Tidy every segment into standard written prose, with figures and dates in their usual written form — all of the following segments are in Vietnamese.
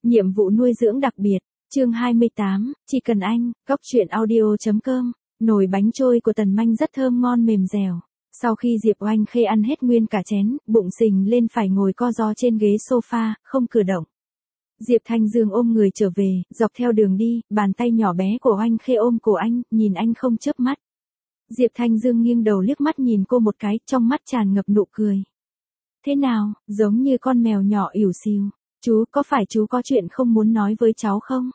Nhiệm vụ nuôi dưỡng đặc biệt, chương 28, chỉ cần anh, góc truyện audio.com, nồi bánh trôi của Tần Manh rất thơm ngon mềm dẻo. Sau khi Diệp Oanh Khê ăn hết nguyên cả chén, bụng xình lên phải ngồi co ro trên ghế sofa, không cử động. Diệp Thanh Dương ôm người trở về, dọc theo đường đi, bàn tay nhỏ bé của Oanh Khê ôm cổ anh, nhìn anh không chớp mắt. Diệp Thanh Dương nghiêng đầu liếc mắt nhìn cô một cái, trong mắt tràn ngập nụ cười. Thế nào, giống như con mèo nhỏ ỉu xìu. Chú, có phải chú có chuyện không muốn nói với cháu không?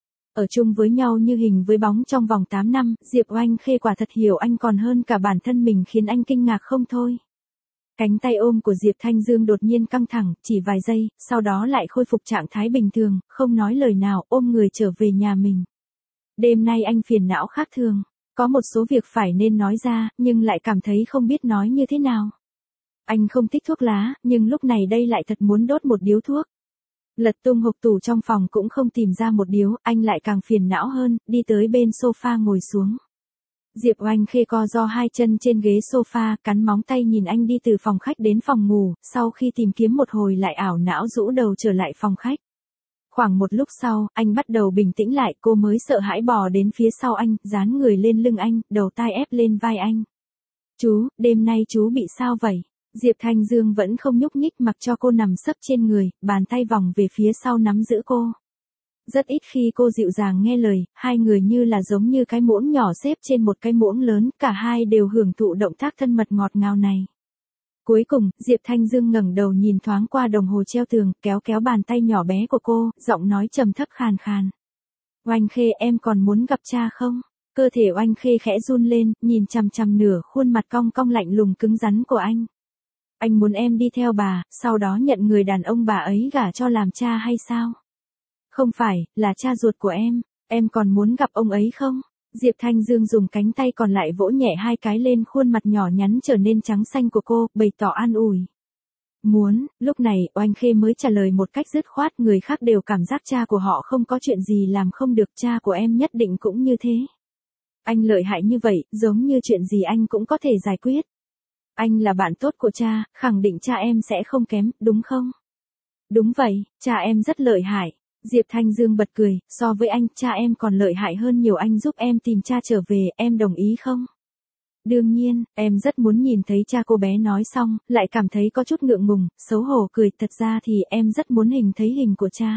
Ở chung với nhau như hình với bóng trong vòng 8 năm, Diệp Oanh Khê quả thật hiểu anh còn hơn cả bản thân mình, khiến anh kinh ngạc không thôi. Cánh tay ôm của Diệp Thanh Dương đột nhiên căng thẳng, chỉ vài giây, sau đó lại khôi phục trạng thái bình thường, không nói lời nào, ôm người trở về nhà mình. Đêm nay anh phiền não khác thường, có một số việc phải nên nói ra, nhưng lại cảm thấy không biết nói như thế nào. Anh không thích thuốc lá, nhưng lúc này đây lại thật muốn đốt một điếu thuốc. Lật tung hộp tủ trong phòng cũng không tìm ra một điếu, anh lại càng phiền não hơn, đi tới bên sofa ngồi xuống. Diệp Oanh Khê co ro hai chân trên ghế sofa, cắn móng tay nhìn anh đi từ phòng khách đến phòng ngủ, sau khi tìm kiếm một hồi lại ảo não rũ đầu trở lại phòng khách. Khoảng một lúc sau, anh bắt đầu bình tĩnh lại, cô mới sợ hãi bò đến phía sau anh, dán người lên lưng anh, đầu tai ép lên vai anh. Chú, đêm nay chú bị sao vậy? Diệp Thanh Dương vẫn không nhúc nhích, mặc cho cô nằm sấp trên người, bàn tay vòng về phía sau nắm giữ cô. Rất ít khi cô dịu dàng nghe lời, hai người như là giống như cái muỗng nhỏ xếp trên một cái muỗng lớn, cả hai đều hưởng thụ động tác thân mật ngọt ngào này. Cuối cùng, Diệp Thanh Dương ngẩng đầu nhìn thoáng qua đồng hồ treo tường, kéo kéo bàn tay nhỏ bé của cô, giọng nói trầm thấp khàn khàn. Oanh Khê, em còn muốn gặp cha không? Cơ thể Oanh Khê khẽ run lên, nhìn chằm chằm nửa khuôn mặt cong cong lạnh lùng cứng rắn của anh. Anh muốn em đi theo bà, sau đó nhận người đàn ông bà ấy gả cho làm cha hay sao? Không phải, là cha ruột của em còn muốn gặp ông ấy không? Diệp Thanh Dương dùng cánh tay còn lại vỗ nhẹ hai cái lên khuôn mặt nhỏ nhắn trở nên trắng xanh của cô, bày tỏ an ủi. Muốn, lúc này Oanh Khê mới trả lời một cách dứt khoát, người khác đều cảm giác cha của họ không có chuyện gì làm không được, cha của em nhất định cũng như thế. Anh lợi hại như vậy, giống như chuyện gì anh cũng có thể giải quyết. Anh là bạn tốt của cha, khẳng định cha em sẽ không kém, đúng không? Đúng vậy, cha em rất lợi hại. Diệp Thanh Dương bật cười, so với anh, cha em còn lợi hại hơn nhiều, anh giúp em tìm cha trở về, em đồng ý không? Đương nhiên, em rất muốn nhìn thấy cha. Cô bé nói xong, lại cảm thấy có chút ngượng ngùng, xấu hổ cười, thật ra thì em rất muốn thấy hình của cha.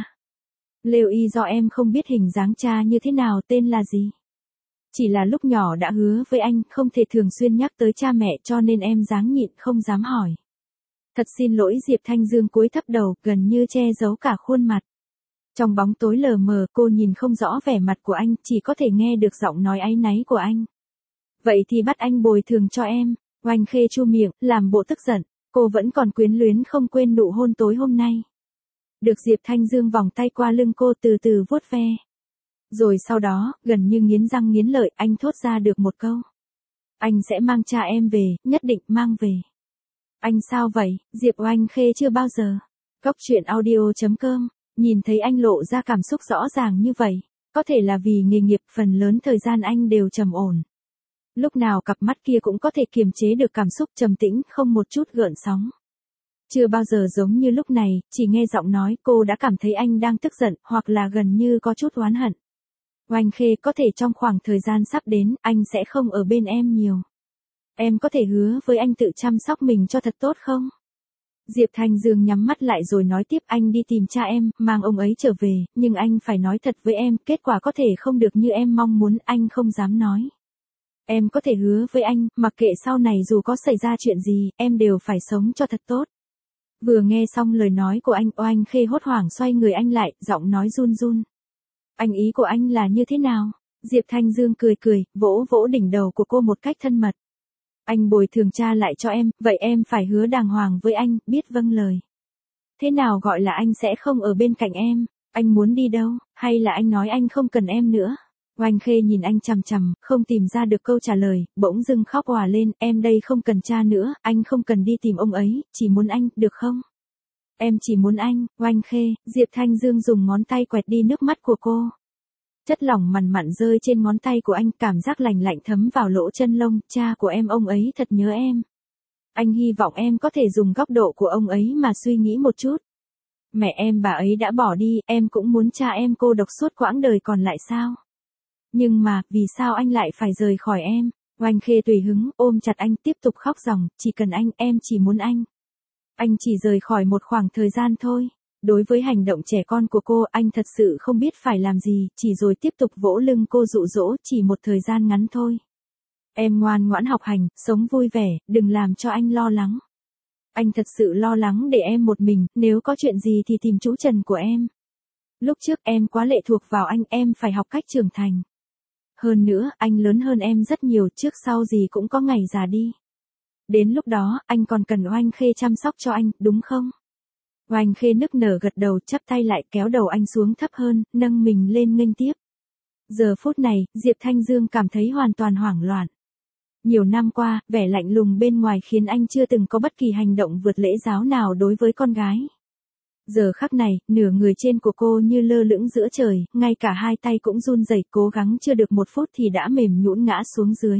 Lêu y do em không biết hình dáng cha như thế nào, tên là gì? Chỉ là lúc nhỏ đã hứa với anh, không thể thường xuyên nhắc tới cha mẹ, cho nên em ráng nhịn không dám hỏi. Thật xin lỗi. Diệp Thanh Dương cúi thấp đầu, gần như che giấu cả khuôn mặt. Trong bóng tối lờ mờ, cô nhìn không rõ vẻ mặt của anh, chỉ có thể nghe được giọng nói áy náy của anh. Vậy thì bắt anh bồi thường cho em. Oanh Khê chu miệng, làm bộ tức giận. Cô vẫn còn quyến luyến không quên nụ hôn tối hôm nay. Được Diệp Thanh Dương vòng tay qua lưng cô, từ từ vuốt ve. Rồi sau đó, gần như nghiến răng nghiến lợi, anh thốt ra được một câu. Anh sẽ mang cha em về, nhất định mang về. Anh sao vậy? Diệp Oanh Khê chưa bao giờ. Góc truyện audio.com, nhìn thấy anh lộ ra cảm xúc rõ ràng như vậy. Có thể là vì nghề nghiệp, phần lớn thời gian anh đều trầm ổn. Lúc nào cặp mắt kia cũng có thể kiềm chế được cảm xúc, trầm tĩnh, không một chút gợn sóng. Chưa bao giờ giống như lúc này, chỉ nghe giọng nói cô đã cảm thấy anh đang tức giận, hoặc là gần như có chút oán hận. Oanh Khê, có thể trong khoảng thời gian sắp đến, anh sẽ không ở bên em nhiều. Em có thể hứa với anh tự chăm sóc mình cho thật tốt không? Diệp Thanh Dương nhắm mắt lại rồi nói tiếp, anh đi tìm cha em, mang ông ấy trở về, nhưng anh phải nói thật với em, kết quả có thể không được như em mong muốn, anh không dám nói. Em có thể hứa với anh, mặc kệ sau này dù có xảy ra chuyện gì, em đều phải sống cho thật tốt. Vừa nghe xong lời nói của anh, Oanh Khê hốt hoảng xoay người anh lại, giọng nói run run. Anh, ý của anh là như thế nào? Diệp Thanh Dương cười cười, vỗ vỗ đỉnh đầu của cô một cách thân mật. Anh bồi thường cha lại cho em, vậy em phải hứa đàng hoàng với anh, biết vâng lời. Thế nào gọi là anh sẽ không ở bên cạnh em? Anh muốn đi đâu? Hay là anh nói anh không cần em nữa? Oanh Khê nhìn anh chằm chằm, không tìm ra được câu trả lời, bỗng dưng khóc òa lên, em đây không cần cha nữa, anh không cần đi tìm ông ấy, chỉ muốn anh, được không? Em chỉ muốn anh. Oanh Khê. Diệp Thanh Dương dùng ngón tay quẹt đi nước mắt của cô. Chất lỏng mằn mặn rơi trên ngón tay của anh, cảm giác lạnh lạnh thấm vào lỗ chân lông, cha của em, ông ấy thật nhớ em. Anh hy vọng em có thể dùng góc độ của ông ấy mà suy nghĩ một chút. Mẹ em bà ấy đã bỏ đi, em cũng muốn cha em cô độc suốt quãng đời còn lại sao? Nhưng mà, vì sao anh lại phải rời khỏi em? Oanh Khê tùy hứng, ôm chặt anh tiếp tục khóc ròng, chỉ cần anh, em chỉ muốn anh. Anh chỉ rời khỏi một khoảng thời gian thôi. Đối với hành động trẻ con của cô, anh thật sự không biết phải làm gì, chỉ rồi tiếp tục vỗ lưng cô dụ dỗ, chỉ một thời gian ngắn thôi. Em ngoan ngoãn học hành, sống vui vẻ, đừng làm cho anh lo lắng. Anh thật sự lo lắng để em một mình, nếu có chuyện gì thì tìm chú Trần của em. Lúc trước em quá lệ thuộc vào anh, em phải học cách trưởng thành. Hơn nữa, anh lớn hơn em rất nhiều, trước sau gì cũng có ngày già đi. Đến lúc đó, anh còn cần Oanh Khê chăm sóc cho anh, đúng không? Oanh Khê nức nở gật đầu, chắp tay lại, kéo đầu anh xuống thấp hơn, nâng mình lên nghênh tiếp. Giờ phút này, Diệp Thanh Dương cảm thấy hoàn toàn hoảng loạn. Nhiều năm qua, vẻ lạnh lùng bên ngoài khiến anh chưa từng có bất kỳ hành động vượt lễ giáo nào đối với con gái. Giờ khắc này, nửa người trên của cô như lơ lửng giữa trời, ngay cả hai tay cũng run rẩy, cố gắng chưa được 1 phút thì đã mềm nhũn ngã xuống dưới.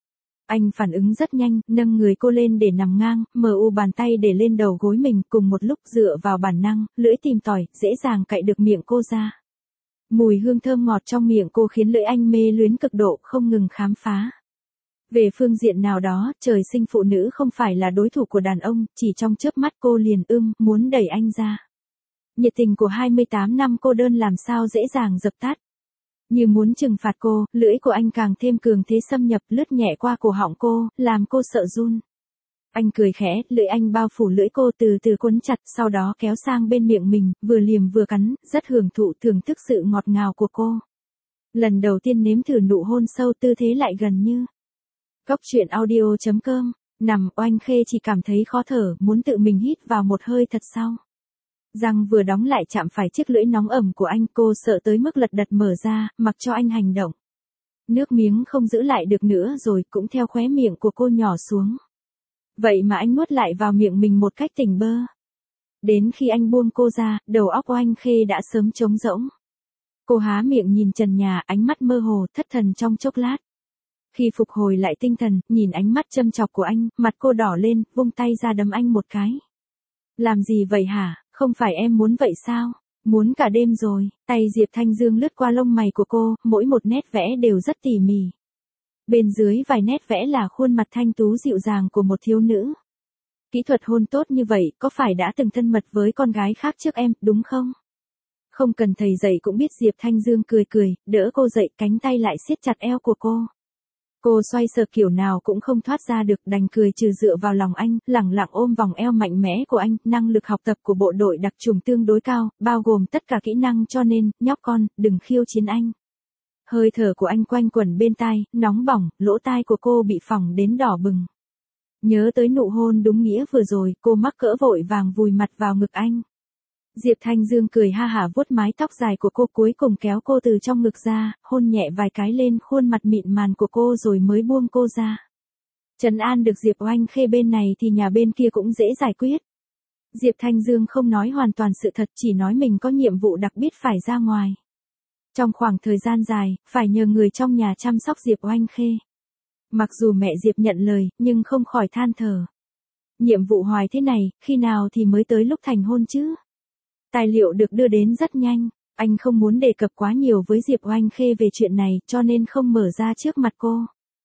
Anh phản ứng rất nhanh, nâng người cô lên để nằm ngang, bàn tay để lên đầu gối mình, cùng một lúc dựa vào bản năng, lưỡi tìm tòi, dễ dàng cạy được miệng cô ra. Mùi hương thơm ngọt trong miệng cô khiến lưỡi anh mê luyến cực độ, không ngừng khám phá. Về phương diện nào đó, trời sinh phụ nữ không phải là đối thủ của đàn ông, chỉ trong chớp mắt cô liền muốn đẩy anh ra. Nhiệt tình của 28 năm cô đơn làm sao dễ dàng dập tắt. Như muốn trừng phạt cô, lưỡi của anh càng thêm cường thế xâm nhập, lướt nhẹ qua cổ họng cô, làm cô sợ run. Anh cười khẽ, lưỡi anh bao phủ lưỡi cô từ từ quấn chặt, sau đó kéo sang bên miệng mình, vừa liềm vừa cắn, rất hưởng thụ thưởng thức sự ngọt ngào của cô. Lần đầu tiên nếm thử nụ hôn sâu, tư thế lại gần như. Cóc truyện audio.com, nằm Oanh Khê chỉ cảm thấy khó thở, muốn tự mình hít vào một hơi thật sâu. Răng vừa đóng lại chạm phải chiếc lưỡi nóng ẩm của anh, cô sợ tới mức lật đật mở ra, mặc cho anh hành động. Nước miếng không giữ lại được nữa rồi, cũng theo khóe miệng của cô nhỏ xuống. Vậy mà anh nuốt lại vào miệng mình một cách tỉnh bơ. Đến khi anh buông cô ra, đầu óc Oanh Khê đã sớm trống rỗng. Cô há miệng nhìn trần nhà, ánh mắt mơ hồ, thất thần trong chốc lát. Khi phục hồi lại tinh thần, nhìn ánh mắt châm chọc của anh, mặt cô đỏ lên, vung tay ra đấm anh một cái. Làm gì vậy hả, không phải em muốn vậy sao? Muốn cả đêm rồi. Tay Diệp Thanh Dương lướt qua lông mày của cô, mỗi một nét vẽ đều rất tỉ mỉ. Bên dưới vài nét vẽ là khuôn mặt thanh tú dịu dàng của một thiếu nữ. Kỹ thuật hôn tốt như vậy, có phải đã từng thân mật với con gái khác trước em, đúng không? Không cần thầy dạy cũng biết. Diệp Thanh Dương cười, đỡ cô dậy, cánh tay lại siết chặt eo của cô. Cô xoay sở kiểu nào cũng không thoát ra được, đành cười trừ dựa vào lòng anh, lẳng lặng ôm vòng eo mạnh mẽ của anh. Năng lực học tập của bộ đội đặc chủng tương đối cao, bao gồm tất cả kỹ năng, cho nên, nhóc con, đừng khiêu chiến anh. Hơi thở của anh quanh quẩn bên tai, nóng bỏng, lỗ tai của cô bị phỏng đến đỏ bừng. Nhớ tới nụ hôn đúng nghĩa vừa rồi, cô mắc cỡ vội vàng vùi mặt vào ngực anh. Diệp Thanh Dương cười ha hả vuốt mái tóc dài của cô, cuối cùng kéo cô từ trong ngực ra, hôn nhẹ vài cái lên khuôn mặt mịn màng của cô rồi mới buông cô ra. Trấn an được Diệp Oanh Khê bên này thì nhà bên kia cũng dễ giải quyết. Diệp Thanh Dương không nói hoàn toàn sự thật, chỉ nói mình có nhiệm vụ đặc biệt phải ra ngoài. Trong khoảng thời gian dài, phải nhờ người trong nhà chăm sóc Diệp Oanh Khê. Mặc dù mẹ Diệp nhận lời, nhưng không khỏi than thở. Nhiệm vụ hoài thế này, khi nào thì mới tới lúc thành hôn chứ? Tài liệu được đưa đến rất nhanh, anh không muốn đề cập quá nhiều với Diệp Oanh Khê về chuyện này, cho nên không mở ra trước mặt cô.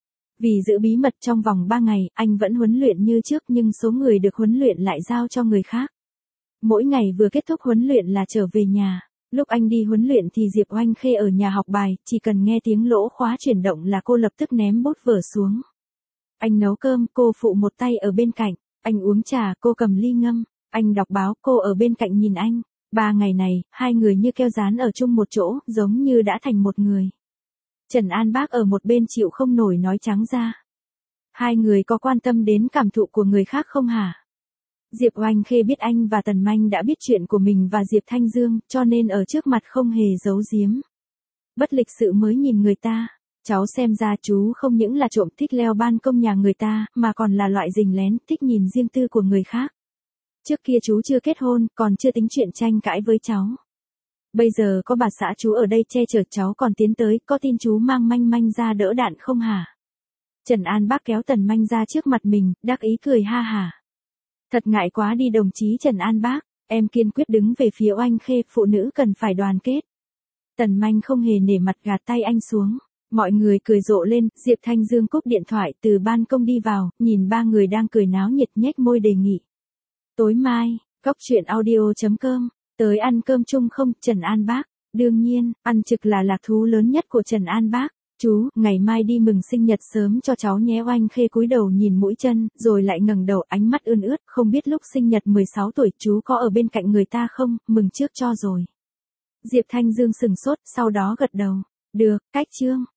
Vì giữ bí mật trong vòng 3 ngày, anh vẫn huấn luyện như trước, nhưng số người được huấn luyện lại giao cho người khác. Mỗi ngày vừa kết thúc huấn luyện là trở về nhà. Lúc anh đi huấn luyện thì Diệp Oanh Khê ở nhà học bài, chỉ cần nghe tiếng lỗ khóa chuyển động là cô lập tức ném bút vở xuống. Anh nấu cơm, cô phụ một tay ở bên cạnh. Anh uống trà, cô cầm ly ngâm. Anh đọc báo, cô ở bên cạnh nhìn anh. 3 ngày này, hai người như keo dán ở chung một chỗ, giống như đã thành một người. Trần An Bác ở một bên chịu không nổi nói trắng ra. Hai người có quan tâm đến cảm thụ của người khác không hả? Diệp Oanh Khê biết anh và Tần Manh đã biết chuyện của mình và Diệp Thanh Dương, cho nên ở trước mặt không hề giấu giếm. Bất lịch sự mới nhìn người ta. Cháu xem ra chú không những là trộm thích leo ban công nhà người ta, mà còn là loại rình lén, thích nhìn riêng tư của người khác. Trước kia chú chưa kết hôn, còn chưa tính chuyện tranh cãi với cháu. Bây giờ có bà xã chú ở đây che chở cháu còn tiến tới, có tin chú mang Manh Manh ra đỡ đạn không hả? Trần An Bác kéo Tần Manh ra trước mặt mình, đắc ý cười ha hả. Thật ngại quá đi đồng chí Trần An Bác, Em kiên quyết đứng về phía Oanh Khê, phụ nữ cần phải đoàn kết. Tần Manh không hề nể mặt gạt tay anh xuống. Mọi người cười rộ lên, Diệp Thanh Dương cúp điện thoại từ ban công đi vào, nhìn ba người đang cười náo nhiệt nhếch môi đề nghị. Tối mai, Cóc truyện audio.com, tới ăn cơm chung không, Trần An Bác. Đương nhiên, ăn trực là lạc thú lớn nhất của Trần An Bác. Chú, ngày mai đi mừng sinh nhật sớm cho cháu nhé. Oanh Khê cúi đầu nhìn mũi chân, rồi lại ngẩng đầu, ánh mắt ươn ướt, không biết lúc sinh nhật 16 tuổi chú có ở bên cạnh người ta không, mừng trước cho rồi. Diệp Thanh Dương sừng sốt, sau đó gật đầu. Được, cách chương.